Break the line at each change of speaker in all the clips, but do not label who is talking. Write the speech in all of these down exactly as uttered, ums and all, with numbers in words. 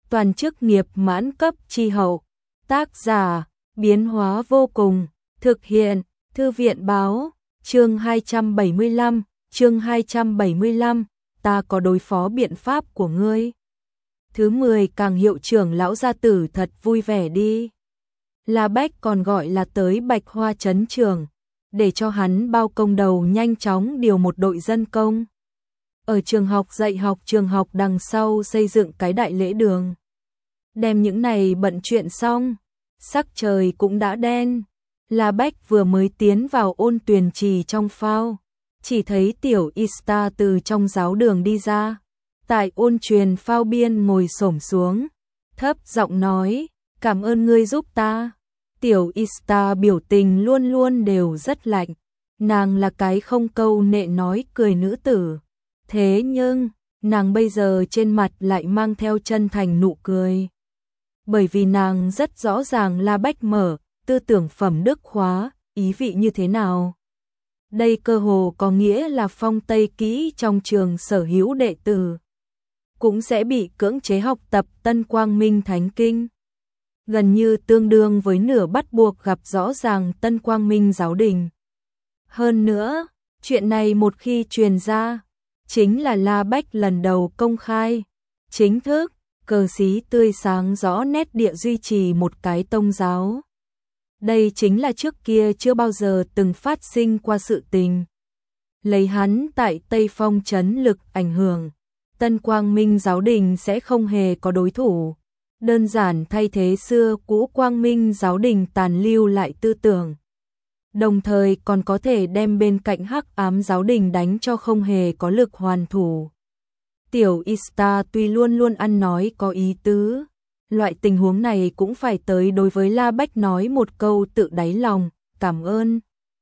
toàn chức nghiệp mãn cấp chi hậu. Tác giả, biến hóa vô cùng, thực hiện, Thư viện báo, chương hai trăm bảy mươi lăm, chương hai trăm bảy mươi lăm, ta có đối phó biện pháp của ngươi. Thứ mười càng hiệu trưởng lão gia tử thật vui vẻ đi. La Bách còn gọi là tới Bạch Hoa trấn trường, để cho hắn bao công đầu nhanh chóng điều một đội dân công. Ở trường học dạy học trường học đằng sau xây dựng cái đại lễ đường. Đem những này bận chuyện xong, sắc trời cũng đã đen. La Bách vừa mới tiến vào Ôn Tuyền Trì trong phao, chỉ thấy tiểu Ista từ trong giáo đường đi ra, tại ôn truyền phao biên ngồi xổm xuống, thấp giọng nói, cảm ơn ngươi giúp ta. Tiểu Ista biểu tình luôn luôn đều rất lạnh, nàng là cái không câu nệ nói cười nữ tử. Thế nhưng, nàng bây giờ trên mặt lại mang theo chân thành nụ cười. Bởi vì nàng rất rõ ràng La Bách mở tư tưởng phẩm đức khóa, ý vị như thế nào. Đây cơ hồ có nghĩa là phong Tây kỹ trong trường sở hữu đệ tử cũng sẽ bị cưỡng chế học tập Tân Quang Minh Thánh Kinh. Gần như tương đương với nửa bắt buộc gặp rõ ràng Tân Quang Minh giáo đình. Hơn nữa, chuyện này một khi truyền ra, chính là La Bách lần đầu công khai, chính thức, cờ xí tươi sáng rõ nét địa duy trì một cái tông giáo. Đây chính là trước kia chưa bao giờ từng phát sinh qua sự tình. Lấy hắn tại Tây Phong trấn lực ảnh hưởng, Tân Quang Minh giáo đình sẽ không hề có đối thủ. Đơn giản thay thế xưa cũ Quang Minh giáo đình tàn lưu lại tư tưởng. Đồng thời còn có thể đem bên cạnh Hắc Ám giáo đình đánh cho không hề có lực hoàn thủ. Tiểu Ista tuy luôn luôn ăn nói có ý tứ, loại tình huống này cũng phải tới đối với La Bách nói một câu tự đáy lòng, cảm ơn.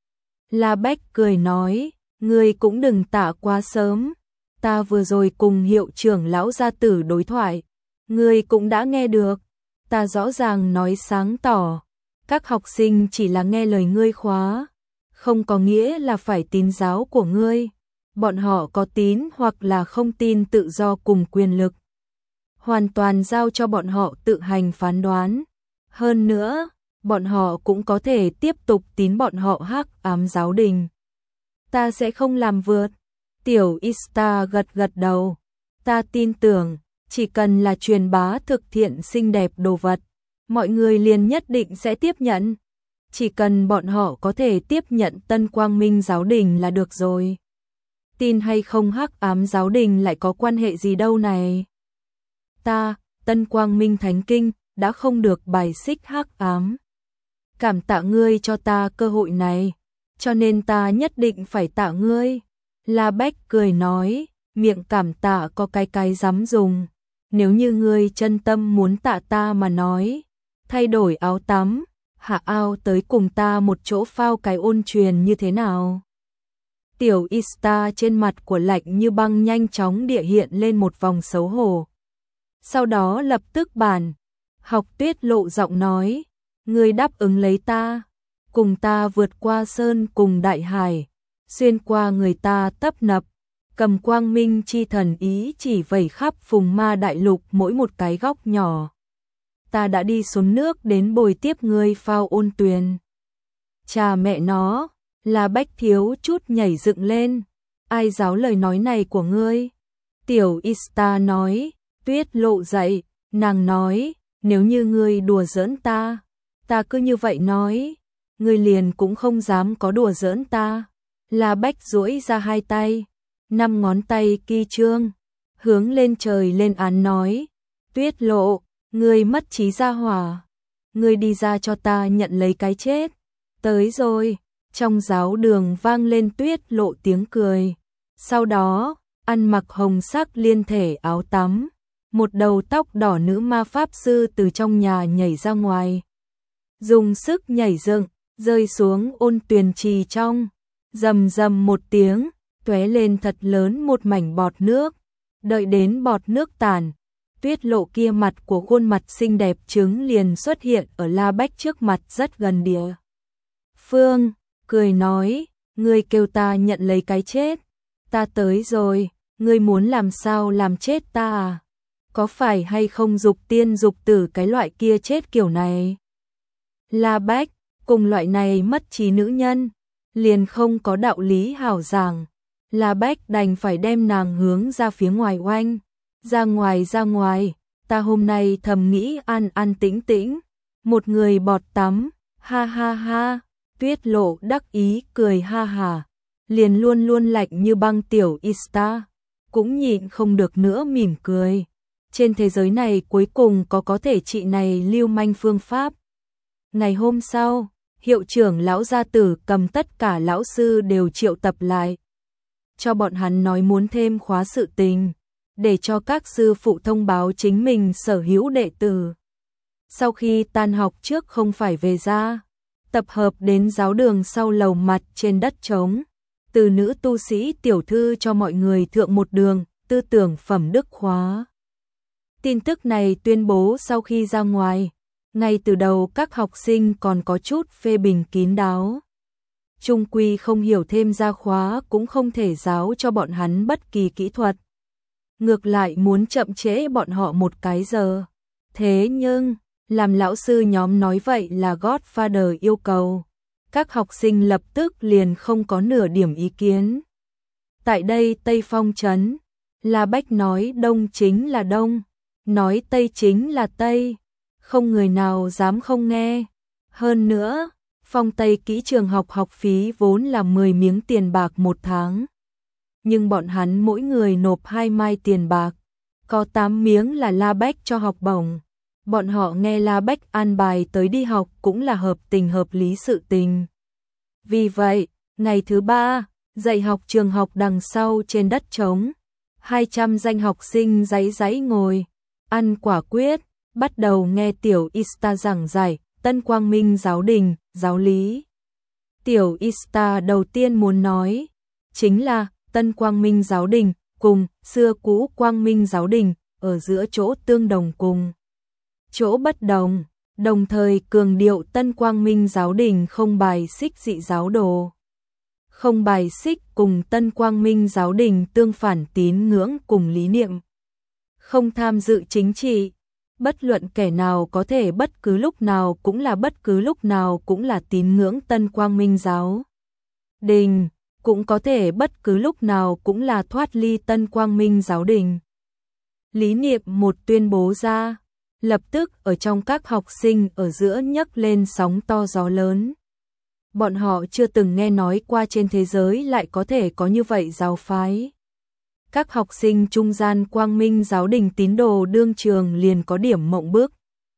La Bách cười nói, ngươi cũng đừng tạ quá sớm, ta vừa rồi cùng hiệu trưởng lão gia tử đối thoại, ngươi cũng đã nghe được, ta rõ ràng nói sáng tỏ, các học sinh chỉ là nghe lời ngươi khóa, không có nghĩa là phải tín giáo của ngươi, bọn họ có tín hoặc là không tin tự do cùng quyền lực. Hoàn toàn giao cho bọn họ tự hành phán đoán. Hơn nữa, bọn họ cũng có thể tiếp tục tín bọn họ Hắc Ám giáo đình. Ta sẽ không làm vượt. Tiểu Ista gật gật đầu. Ta tin tưởng, chỉ cần là truyền bá thực thiện xinh đẹp đồ vật, mọi người liền nhất định sẽ tiếp nhận. Chỉ cần bọn họ có thể tiếp nhận Tân Quang Minh giáo đình là được rồi. Tin hay không Hắc Ám giáo đình lại có quan hệ gì đâu này. Ta, Tân Quang Minh Thánh Kinh, đã không được bài xích Hắc Ám. Cảm tạ ngươi cho ta cơ hội này, cho nên ta nhất định phải tạ ngươi. La Bách cười nói, miệng cảm tạ có cái cái dám dùng. Nếu như ngươi chân tâm muốn tạ ta mà nói, thay đổi áo tắm, hạ ao tới cùng ta một chỗ phao cái ôn truyền như thế nào? Tiểu Ista trên mặt của lạnh như băng nhanh chóng địa hiện lên một vòng xấu hổ. Sau đó lập tức bàn, học Tuyết lộ giọng nói, ngươi đáp ứng lấy ta, cùng ta vượt qua sơn cùng đại hải, xuyên qua người ta tấp nập, cầm quang minh chi thần ý chỉ vẩy khắp phùng ma đại lục mỗi một cái góc nhỏ. Ta đã đi xuống nước đến bồi tiếp ngươi phao ôn tuyền. Chà mẹ nó, La Bách thiếu chút nhảy dựng lên, ai giáo lời nói này của ngươi? Tiểu Ista nói, Tuyết lộ dậy, nàng nói, nếu như ngươi đùa giỡn ta, ta cứ như vậy nói, ngươi liền cũng không dám có đùa giỡn ta. La Bách duỗi ra hai tay, năm ngón tay ki trương, hướng lên trời lên án nói, Tuyết lộ, ngươi mất trí ra hỏa, ngươi đi ra cho ta nhận lấy cái chết. Tới rồi, trong giáo đường vang lên Tuyết lộ tiếng cười, sau đó, ăn mặc hồng sắc liên thể áo tắm, một đầu tóc đỏ nữ ma pháp sư từ trong nhà nhảy ra ngoài, dùng sức nhảy dựng, rơi xuống ôn tuyền trì trong, rầm rầm một tiếng, tóe lên thật lớn một mảnh bọt nước. Đợi đến bọt nước tàn, Tuyết lộ kia mặt của khuôn mặt xinh đẹp trứng liền xuất hiện ở La Bách trước mặt rất gần địa phương, cười nói, ngươi kêu ta nhận lấy cái chết, ta tới rồi, ngươi muốn làm sao làm chết ta à? có phải hay không dục tiên dục tử cái loại kia chết kiểu này. La Bách, cùng loại này mất trí nữ nhân, liền không có đạo lý hảo giảng. La Bách đành phải đem nàng hướng ra phía ngoài oanh. Ra ngoài ra ngoài, ta hôm nay thầm nghĩ an an tĩnh tĩnh, một người bọt tắm, ha ha ha, Tuyết Lộ đắc ý cười ha hà, liền luôn luôn lạnh như băng tiểu Ista, cũng nhịn không được nữa mỉm cười. Trên thế giới này cuối cùng có có thể trị này lưu manh phương pháp. Ngày hôm sau, hiệu trưởng lão gia tử cầm tất cả lão sư đều triệu tập lại, cho bọn hắn nói muốn thêm khóa sự tình, để cho các sư phụ thông báo chính mình sở hữu đệ tử. Sau khi tan học trước không phải về ra, tập hợp đến giáo đường sau lầu mặt trên đất trống, từ nữ tu sĩ tiểu thư cho mọi người thượng một đường, tư tưởng phẩm đức khóa. Tin tức này tuyên bố sau khi ra ngoài, ngay từ đầu các học sinh còn có chút phê bình kín đáo. Trung quy không hiểu thêm ra khóa cũng không thể giáo cho bọn hắn bất kỳ kỹ thuật. Ngược lại muốn chậm trễ bọn họ một cái giờ. Thế nhưng, làm lão sư nhóm nói vậy là Godfather yêu cầu. Các học sinh lập tức liền không có nửa điểm ý kiến. Tại đây Tây Phong trấn, La Bách nói đông chính là đông, nói tây chính là tây, không người nào dám không nghe. Hơn nữa, Phong Tây kỹ trường học học phí vốn là mười miếng tiền bạc một tháng. Nhưng bọn hắn mỗi người nộp hai mai tiền bạc, có tám miếng là La Bách cho học bổng. Bọn họ nghe La Bách an bài tới đi học cũng là hợp tình hợp lý sự tình. Vì vậy, ngày thứ ba, dạy học trường học đằng sau trên đất trống, hai trăm danh học sinh giãy giãy ngồi, ăn quả quyết, bắt đầu nghe tiểu Ista giảng giải Tân Quang Minh giáo đình, giáo lý. Tiểu Ista đầu tiên muốn nói, chính là Tân Quang Minh giáo đình cùng xưa cũ Quang Minh giáo đình ở giữa chỗ tương đồng cùng chỗ bất đồng, đồng thời cường điệu Tân Quang Minh giáo đình không bài xích dị giáo đồ, không bài xích cùng Tân Quang Minh giáo đình tương phản tín ngưỡng cùng lý niệm, không tham dự chính trị, bất luận kẻ nào có thể bất cứ lúc nào cũng là bất cứ lúc nào cũng là tín ngưỡng Tân Quang Minh giáo đình, cũng có thể bất cứ lúc nào cũng là thoát ly Tân Quang Minh giáo đình. Lý niệm một tuyên bố ra, lập tức ở trong các học sinh ở giữa nhấc lên sóng to gió lớn. Bọn họ chưa từng nghe nói qua trên thế giới lại có thể có như vậy giáo phái. Các học sinh trung gian Quang Minh giáo đình tín đồ đương trường liền có điểm mộng bức,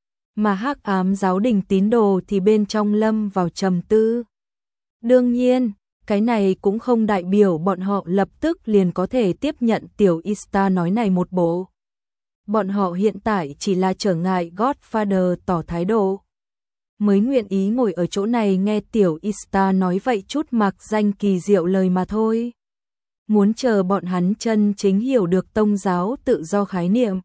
mà Hắc Ám giáo đình tín đồ thì bên trong lâm vào trầm tư. Đương nhiên, cái này cũng không đại biểu bọn họ lập tức liền có thể tiếp nhận tiểu Ista nói này một bộ. Bọn họ hiện tại chỉ là trở ngại Godfather tỏ thái độ, mới nguyện ý ngồi ở chỗ này nghe tiểu Ista nói vậy chút mặc danh kỳ diệu lời mà thôi. Muốn chờ bọn hắn chân chính hiểu được tông giáo tự do khái niệm,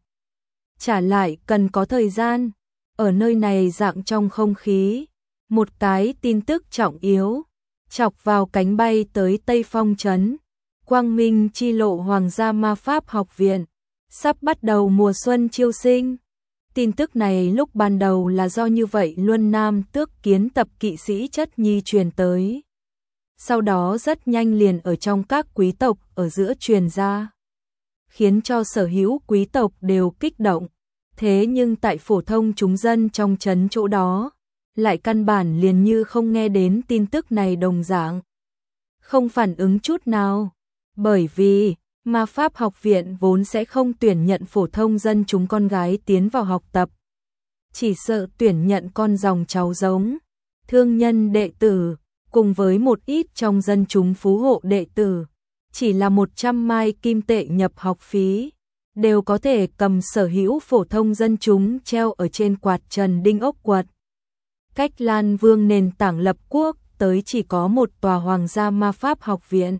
trả lại cần có thời gian. Ở nơi này dạng trong không khí, một cái tin tức trọng yếu chọc vào cánh bay tới Tây Phong trấn. Quang Minh chi lộ Hoàng gia ma pháp học viện sắp bắt đầu mùa xuân chiêu sinh. Tin tức này lúc ban đầu là do như vậy Luân Nam Tước Kiến tập kỵ sĩ Chất Nhi truyền tới. Sau đó rất nhanh liền ở trong các quý tộc ở giữa truyền ra, khiến cho sở hữu quý tộc đều kích động. Thế nhưng tại phổ thông chúng dân trong trấn chỗ đó, lại căn bản liền như không nghe đến tin tức này đồng dạng. Không phản ứng chút nào, bởi vì ma pháp học viện vốn sẽ không tuyển nhận phổ thông dân chúng con gái tiến vào học tập. Chỉ sợ tuyển nhận con dòng cháu giống, thương nhân đệ tử, cùng với một ít trong dân chúng phú hộ đệ tử, chỉ là một trăm mai kim tệ nhập học phí, đều có thể cầm sở hữu phổ thông dân chúng treo ở trên quạt trần đinh ốc quật. Cách Lan Vương nền tảng lập quốc tới chỉ có một tòa Hoàng gia ma pháp học viện,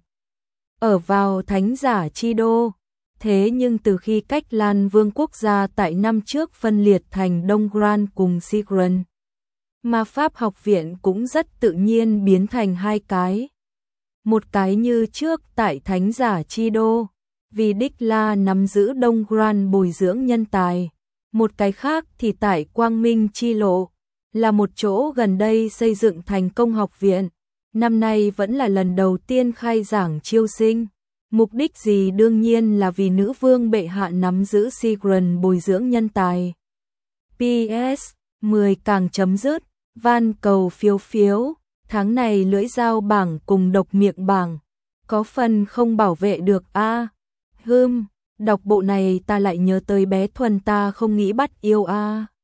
ở vào Thánh giả chi đô. Thế nhưng từ khi Cách Lan Vương quốc gia tại năm trước phân liệt thành Đông Gran cùng Sigran, ma pháp học viện cũng rất tự nhiên biến thành hai cái. Một cái như trước tại Thánh giả chi đô, vì đích là nắm giữ Đông Grand bồi dưỡng nhân tài. Một cái khác thì tại Quang Minh Chi Lộ, là một chỗ gần đây xây dựng thành công học viện. Năm nay vẫn là lần đầu tiên khai giảng chiêu sinh. Mục đích gì đương nhiên là vì nữ vương bệ hạ nắm giữ Sigran bồi dưỡng nhân tài. pê ét mười càng chấm dứt, van cầu phiếu phiếu, tháng này lưỡi dao bảng cùng độc miệng bảng, có phần không bảo vệ được a. À, hưm, đọc bộ này ta lại nhớ tới bé Thuần ta không nghĩ bắt yêu a. À.